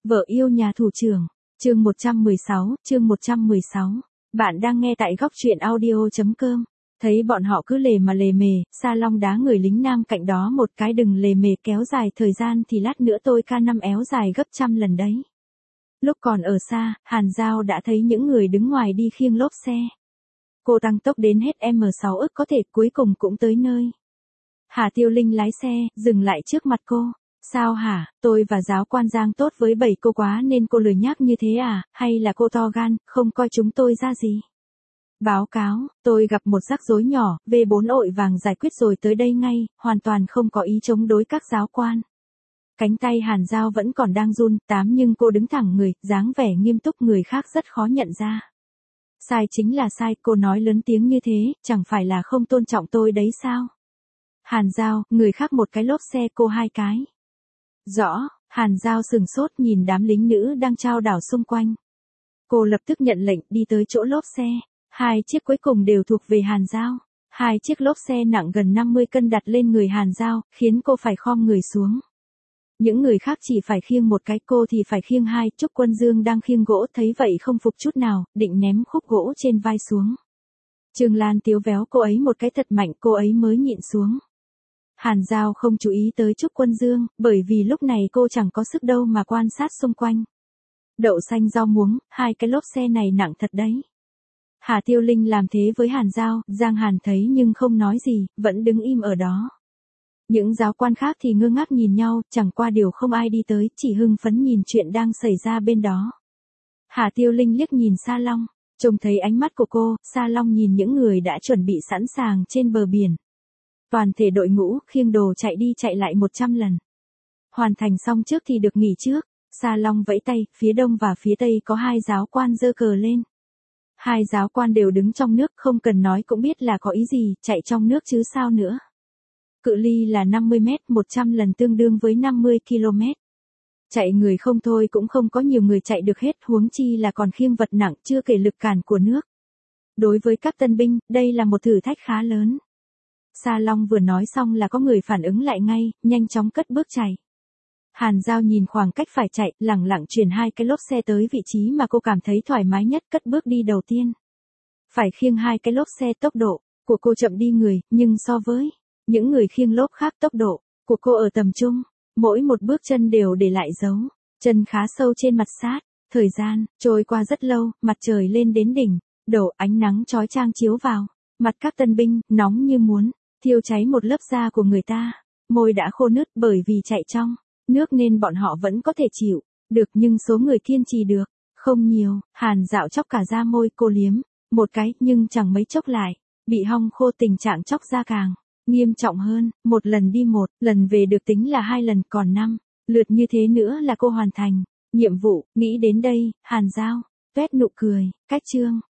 Vợ yêu nhà thủ trưởng, chương 116. Bạn đang nghe tại góc truyện audio.com. Thấy bọn họ cứ lề mà lề mề, Sa Long đá người lính nam cạnh đó một cái, đừng lề mề kéo dài thời gian thì lát nữa tôi K5 éo dài gấp trăm lần đấy. Lúc còn ở xa, Hàn Giao đã thấy những người đứng ngoài đi khiêng lốp xe. Cô tăng tốc đến hết M6 ức có thể, cuối cùng cũng tới nơi. Hà Tiêu Linh lái xe, dừng lại trước mặt cô. Sao hả, tôi và giáo quan Giang tốt với bảy cô quá nên cô lười nhác như thế à, hay là cô to gan, không coi chúng tôi ra gì? Báo cáo, tôi gặp một rắc rối nhỏ, V4 ội vàng giải quyết rồi tới đây ngay, hoàn toàn không có ý chống đối các giáo quan. Cánh tay Hàn Giao vẫn còn đang run, nhưng cô đứng thẳng người, dáng vẻ nghiêm túc, người khác rất khó nhận ra. Sai chính là sai, cô nói lớn tiếng như thế, chẳng phải là không tôn trọng tôi đấy sao? Hàn Giao, người khác một cái lốp xe, cô hai cái. Rõ, Hàn Giao sừng sốt nhìn đám lính nữ đang trao đảo xung quanh. Cô lập tức nhận lệnh đi tới chỗ lốp xe. Hai chiếc cuối cùng đều thuộc về Hàn Giao. Hai chiếc lốp xe nặng gần 50 cân đặt lên người Hàn Giao, khiến cô phải khom người xuống. Những người khác chỉ phải khiêng một cái, cô thì phải khiêng hai. Trúc Quân Dương đang khiêng gỗ thấy vậy không phục chút nào, định ném khúc gỗ trên vai xuống. Trương Lan tiếu véo cô ấy một cái thật mạnh, cô ấy mới nhịn xuống. Hàn Giao không chú ý tới Trúc Quân Dương, bởi vì lúc này cô chẳng có sức đâu mà quan sát xung quanh. Đậu xanh rau muống, hai cái lốp xe này nặng thật đấy. Hà Tiêu Linh làm thế với Hàn Giao, Giang Hàn thấy nhưng không nói gì, vẫn đứng im ở đó. Những giáo quan khác thì ngơ ngác nhìn nhau, chẳng qua điều không ai đi tới, chỉ hưng phấn nhìn chuyện đang xảy ra bên đó. Hà Tiêu Linh liếc nhìn Sa Long, trông thấy ánh mắt của cô, Sa Long nhìn những người đã chuẩn bị sẵn sàng trên bờ biển. Toàn thể đội ngũ khiêng đồ chạy đi chạy lại 100 lần. Hoàn thành xong trước thì được nghỉ trước. Sa Long vẫy tay, phía đông và phía tây có hai giáo quan giơ cờ lên. Hai giáo quan đều đứng trong nước, không cần nói cũng biết là có ý gì, chạy trong nước chứ sao nữa. Cự ly là 50 mét, 100 lần tương đương với 50 km. Chạy người không thôi cũng không có nhiều người chạy được hết, huống chi là còn khiêng vật nặng, chưa kể lực cản của nước. Đối với các tân binh, đây là một thử thách khá lớn. Sa Long vừa nói xong là có người phản ứng lại ngay, nhanh chóng cất bước chạy. Hàn Giao nhìn khoảng cách phải chạy, lẳng lặng chuyển hai cái lốp xe tới vị trí mà cô cảm thấy thoải mái nhất, cất bước đi đầu tiên. Phải khiêng hai cái lốp xe, tốc độ của cô chậm đi người, nhưng so với những người khiêng lốp khác tốc độ của cô ở tầm trung, mỗi một bước chân đều để lại dấu chân khá sâu trên mặt sát. Thời gian trôi qua rất lâu, mặt trời lên đến đỉnh, đổ ánh nắng chói chang chiếu vào mặt các tân binh, nóng như muốn thiêu cháy một lớp da của người ta. Môi đã khô nứt bởi vì chạy trong nước nên bọn họ vẫn có thể chịu được, nhưng số người kiên trì được không nhiều. Hàn Dạo chóc cả da môi, cô liếm một cái, nhưng chẳng mấy chốc lại bị hong khô, tình trạng chóc da càng nghiêm trọng hơn. Một lần đi, một lần về được tính là 2 lần, còn 5 lượt như thế nữa là cô hoàn thành nhiệm vụ. Nghĩ đến đây, Hàn Giao tuét nụ cười. Cách chương